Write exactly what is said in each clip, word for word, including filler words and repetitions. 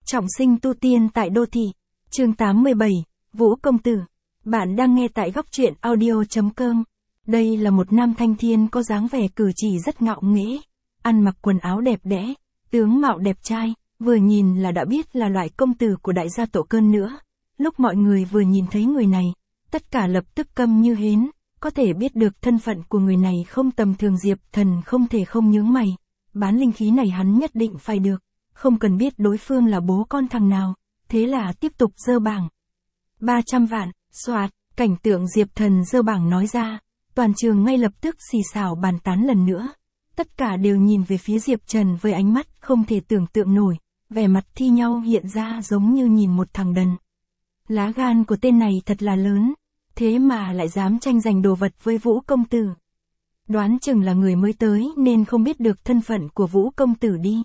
Trọng sinh tu tiên tại đô thị. Chương tám mươi bảy, Vũ Công Tử. Bạn đang nghe tại góc truyện audio chấm com. Đây là một nam thanh thiên có dáng vẻ cử chỉ rất ngạo nghễ, ăn mặc quần áo đẹp đẽ, tướng mạo đẹp trai, vừa nhìn là đã biết là loại công tử của đại gia Tổ Cơn nữa. Lúc mọi người vừa nhìn thấy người này, tất cả lập tức câm như hến, có thể biết được thân phận của người này không tầm thường. Diệp Thần không thể không nhướng mày, bán linh khí này hắn nhất định phải được, không cần biết đối phương là bố con thằng nào, thế là tiếp tục dơ bảng. ba trăm vạn, soạt, cảnh tượng Diệp Thần dơ bảng nói ra, toàn trường ngay lập tức xì xào bàn tán lần nữa. Tất cả đều nhìn về phía Diệp Trần với ánh mắt không thể tưởng tượng nổi, vẻ mặt thi nhau hiện ra giống như nhìn một thằng đần. Lá gan của tên này thật là lớn, thế mà lại dám tranh giành đồ vật với Vũ Công Tử. Đoán chừng là người mới tới nên không biết được thân phận của Vũ Công Tử đi.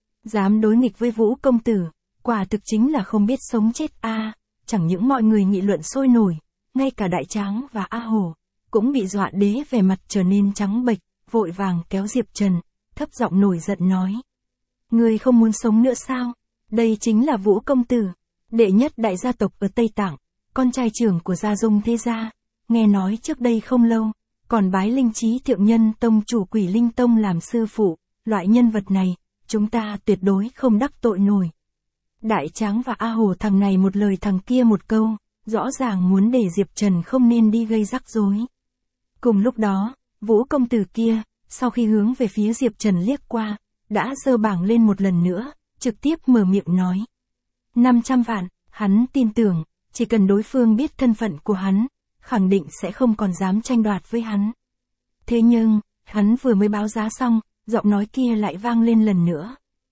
Dám đối nghịch với Vũ Công Tử, quả thực chính là không biết sống chết a. À, chẳng những mọi người nghị luận sôi nổi, ngay cả Đại Tráng và A Hổ cũng bị dọa đế vẻ mặt trở nên trắng bệch, vội vàng kéo Diệp Trần, thấp giọng nổi giận nói: "Ngươi không muốn sống nữa sao? Đây chính là Vũ Công Tử, đệ nhất đại gia tộc ở Tây Tạng, con trai trưởng của Gia Dung thế gia, nghe nói trước đây không lâu còn bái Linh Chí Thượng Nhân tông chủ Quỷ Linh Tông làm sư phụ, loại nhân vật này chúng ta tuyệt đối không đắc tội nổi." Đại Tráng và A Hổ thằng này một lời thằng kia một câu, rõ ràng muốn để Diệp Trần không nên đi gây rắc rối. Cùng lúc đó, Vũ Công Tử kia, sau khi hướng về phía Diệp Trần liếc qua, đã giơ bảng lên một lần nữa, trực tiếp mở miệng nói: năm trăm vạn, hắn tin tưởng, chỉ cần đối phương biết thân phận của hắn, khẳng định sẽ không còn dám tranh đoạt với hắn. Thế nhưng, hắn vừa mới báo giá xong, giọng nói kia lại vang lên lần nữa.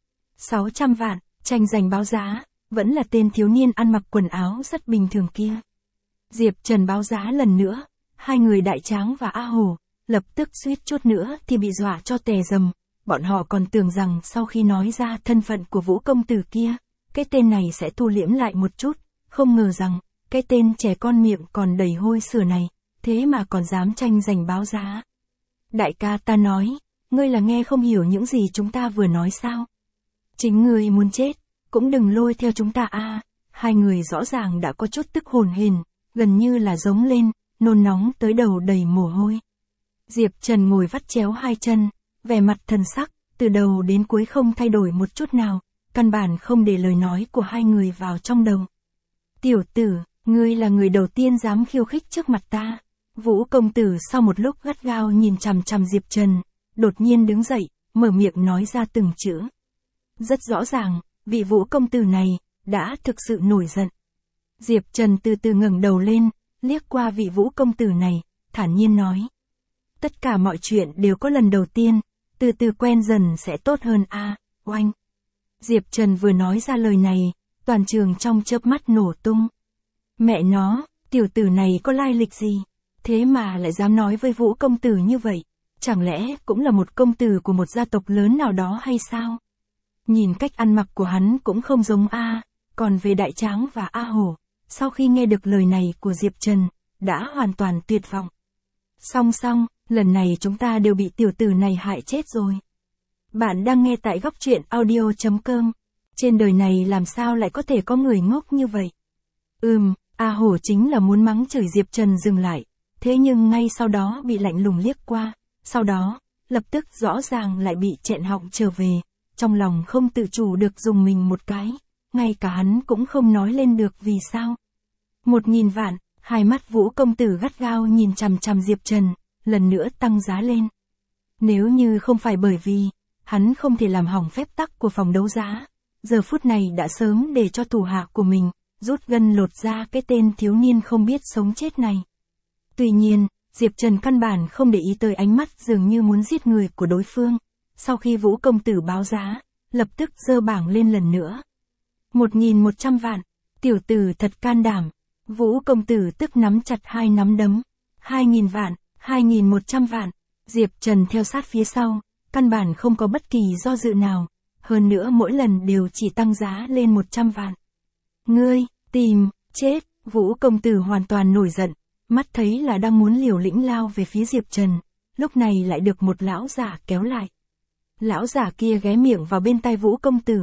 sáu trăm vạn, tranh giành báo giá, vẫn là tên thiếu niên ăn mặc quần áo rất bình thường kia. Diệp Trần báo giá lần nữa, hai người Đại Tráng và A Hổ lập tức suýt chút nữa thì bị dọa cho tè rầm. Bọn họ còn tưởng rằng sau khi nói ra thân phận của Vũ Công Tử kia, cái tên này sẽ thu liễm lại một chút, không ngờ rằng cái tên trẻ con miệng còn đầy hôi sữa này, thế mà còn dám tranh giành báo giá. Đại ca, ta nói, ngươi là nghe không hiểu những gì chúng ta vừa nói sao? Chính ngươi muốn chết, cũng đừng lôi theo chúng ta a. À, hai người rõ ràng đã có chút tức hồn hển, gần như là giống lên, nôn nóng tới đầu đầy mồ hôi. Diệp Trần ngồi vắt chéo hai chân, vẻ mặt thần sắc, từ đầu đến cuối không thay đổi một chút nào, căn bản không để lời nói của hai người vào trong đầu. Tiểu tử, ngươi là người đầu tiên dám khiêu khích trước mặt ta. Vũ Công Tử sau một lúc gắt gao nhìn chằm chằm Diệp Trần, đột nhiên đứng dậy, mở miệng nói ra từng chữ. Rất rõ ràng, vị Vũ Công Tử này đã thực sự nổi giận. Diệp Trần từ từ ngẩng đầu lên, liếc qua vị Vũ Công Tử này, thản nhiên nói: tất cả mọi chuyện đều có lần đầu tiên, từ từ quen dần sẽ tốt hơn a. À, oanh. Diệp Trần vừa nói ra lời này, toàn trường trong chớp mắt nổ tung. Mẹ nó, tiểu tử này có lai lịch gì? Thế mà lại dám nói với Vũ Công Tử như vậy? Chẳng lẽ cũng là một công tử của một gia tộc lớn nào đó hay sao? Nhìn cách ăn mặc của hắn cũng không giống a. À. Còn về Đại Tráng và A Hổ, sau khi nghe được lời này của Diệp Trần, đã hoàn toàn tuyệt vọng. Song song, lần này chúng ta đều bị tiểu tử này hại chết rồi. Bạn đang nghe tại góc truyện audio chấm com. Trên đời này làm sao lại có thể có người ngốc như vậy? Ừm, A Hổ chính là muốn mắng chửi Diệp Trần dừng lại, thế nhưng ngay sau đó bị lạnh lùng liếc qua, sau đó, lập tức rõ ràng lại bị chẹn họng trở về, trong lòng không tự chủ được dùng mình một cái, ngay cả hắn cũng không nói lên được vì sao. Một nghìn vạn, hai mắt Vũ Công Tử gắt gao nhìn chằm chằm Diệp Trần, lần nữa tăng giá lên. Nếu như không phải bởi vì hắn không thể làm hỏng phép tắc của phòng đấu giá, giờ phút này đã sớm để cho thủ hạ của mình rút gân lột ra cái tên thiếu niên không biết sống chết này. Tuy nhiên, Diệp Trần căn bản không để ý tới ánh mắt dường như muốn giết người của đối phương. Sau khi Vũ Công Tử báo giá, lập tức giơ bảng lên lần nữa. Một nghìn một trăm vạn, tiểu tử thật can đảm. Vũ Công Tử tức nắm chặt hai nắm đấm. Hai nghìn vạn, hai nghìn một trăm vạn. Diệp Trần theo sát phía sau, căn bản không có bất kỳ do dự nào. Hơn nữa mỗi lần đều chỉ tăng giá lên một trăm vạn. Ngươi, tìm, chết. Vũ Công Tử hoàn toàn nổi giận, mắt thấy là đang muốn liều lĩnh lao về phía Diệp Trần. Lúc này lại được một lão giả kéo lại. Lão giả kia ghé miệng vào bên tai Vũ Công Tử,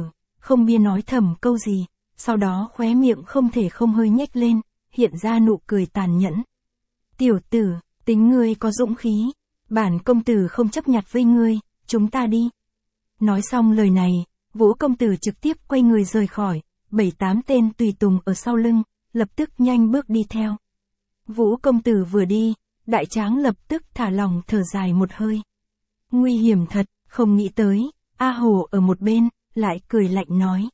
không bia nói thầm câu gì, sau đó khóe miệng không thể không hơi nhếch lên, hiện ra nụ cười tàn nhẫn. Tiểu tử, tính ngươi có dũng khí, bản công tử không chấp nhặt với ngươi, chúng ta đi. Nói xong lời này, Vũ công tử trực tiếp quay người rời khỏi, bảy tám tên tùy tùng ở sau lưng, lập tức nhanh bước đi theo. Vũ công tử vừa đi, đại tráng lập tức thả lòng thở dài một hơi. Nguy hiểm thật, không nghĩ tới, A Hổ ở một bên, lại cười lạnh nói.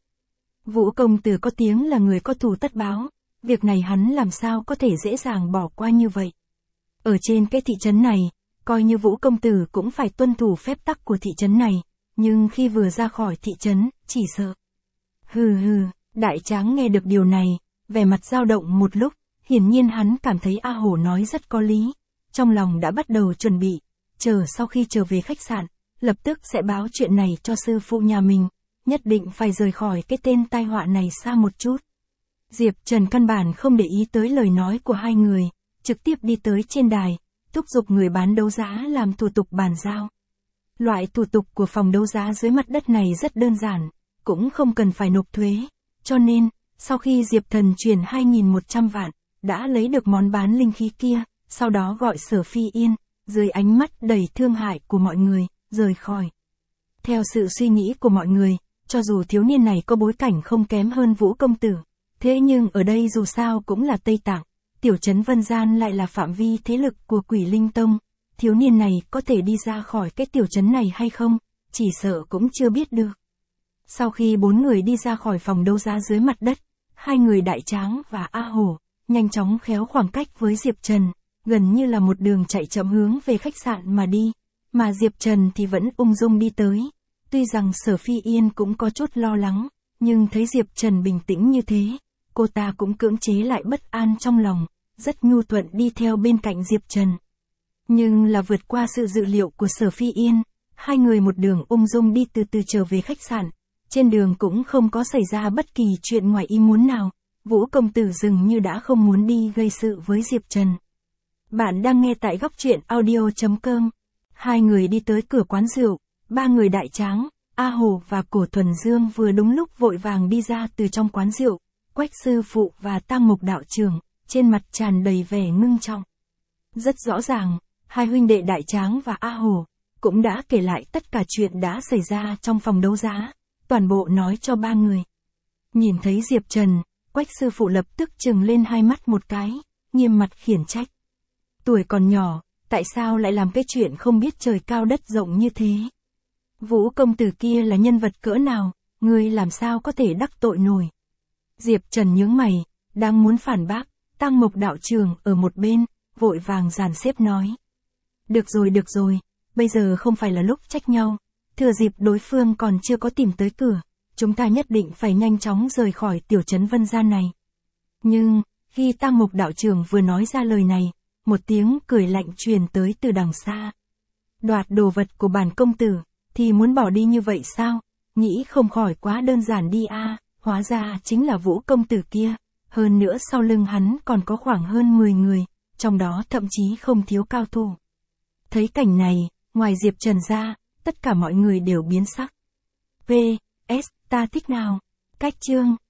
Vũ công tử có tiếng là người có thù tất báo, việc này hắn làm sao có thể dễ dàng bỏ qua như vậy. Ở trên cái thị trấn này, coi như Vũ công tử cũng phải tuân thủ phép tắc của thị trấn này, nhưng khi vừa ra khỏi thị trấn, chỉ sợ. Hừ hừ, đại tráng nghe được điều này, vẻ mặt dao động một lúc, hiển nhiên hắn cảm thấy A Hổ nói rất có lý, trong lòng đã bắt đầu chuẩn bị, chờ sau khi trở về khách sạn, lập tức sẽ báo chuyện này cho sư phụ nhà mình, nhất định phải rời khỏi cái tên tai họa này xa một chút. Diệp Trần căn bản không để ý tới lời nói của hai người, trực tiếp đi tới trên đài, thúc giục người bán đấu giá làm thủ tục bàn giao. Loại thủ tục của phòng đấu giá dưới mặt đất này rất đơn giản, cũng không cần phải nộp thuế, cho nên, sau khi Diệp Thần chuyển hai nghìn một trăm vạn, đã lấy được món bán linh khí kia, sau đó gọi Sở Phi Yên, dưới ánh mắt đầy thương hại của mọi người, rời khỏi. Theo sự suy nghĩ của mọi người, cho dù thiếu niên này có bối cảnh không kém hơn Vũ công tử, thế nhưng ở đây dù sao cũng là Tây Tạng, tiểu trấn Vân Gian lại là phạm vi thế lực của Quỷ Linh Tông, thiếu niên này có thể đi ra khỏi cái tiểu trấn này hay không, chỉ sợ cũng chưa biết được. Sau khi bốn người đi ra khỏi phòng đấu giá dưới mặt đất, hai người Đại Tráng và A Hổ, nhanh chóng khéo khoảng cách với Diệp Trần, gần như là một đường chạy chậm hướng về khách sạn mà đi, mà Diệp Trần thì vẫn ung dung đi tới. Tuy rằng Sở Phi Yên cũng có chút lo lắng, nhưng thấy Diệp Trần bình tĩnh như thế, cô ta cũng cưỡng chế lại bất an trong lòng, rất nhu thuận đi theo bên cạnh Diệp Trần. Nhưng là vượt qua sự dự liệu của Sở Phi Yên, hai người một đường ung dung đi từ từ trở về khách sạn, trên đường cũng không có xảy ra bất kỳ chuyện ngoài ý muốn nào, Vũ công tử dường như đã không muốn đi gây sự với Diệp Trần. Bạn đang nghe tại góc truyện audio chấm com. Hai người đi tới cửa quán rượu, ba người Đại Tráng, A Hồ và Cổ Thuần Dương vừa đúng lúc vội vàng đi ra từ trong quán rượu, Quách sư phụ và Tam Mục đạo trưởng, trên mặt tràn đầy vẻ ngưng trọng. Rất rõ ràng, hai huynh đệ Đại Tráng và A Hồ cũng đã kể lại tất cả chuyện đã xảy ra trong phòng đấu giá, toàn bộ nói cho ba người. Nhìn thấy Diệp Trần, Quách sư phụ lập tức trừng lên hai mắt một cái, nghiêm mặt khiển trách. Tuổi còn nhỏ, tại sao lại làm cái chuyện không biết trời cao đất rộng như thế? Vũ công tử kia là nhân vật cỡ nào, ngươi làm sao có thể đắc tội nổi? Diệp Trần nhướng mày, đang muốn phản bác, Tam Mục đạo trưởng ở một bên, vội vàng dàn xếp nói. Được rồi được rồi, bây giờ không phải là lúc trách nhau, thừa dịp đối phương còn chưa có tìm tới cửa, chúng ta nhất định phải nhanh chóng rời khỏi tiểu trấn Vân Gian này. Nhưng, khi Tam Mục đạo trưởng vừa nói ra lời này, một tiếng cười lạnh truyền tới từ đằng xa. Đoạt đồ vật của bản công tử, thì muốn bỏ đi như vậy sao? Nghĩ không khỏi quá đơn giản đi a, à, hóa ra chính là Vũ công tử kia, hơn nữa sau lưng hắn còn có khoảng hơn mười người, trong đó thậm chí không thiếu cao thủ. Thấy cảnh này, ngoài Diệp Trần ra, tất cả mọi người đều biến sắc. vê ét, ta thích nào? Cách chương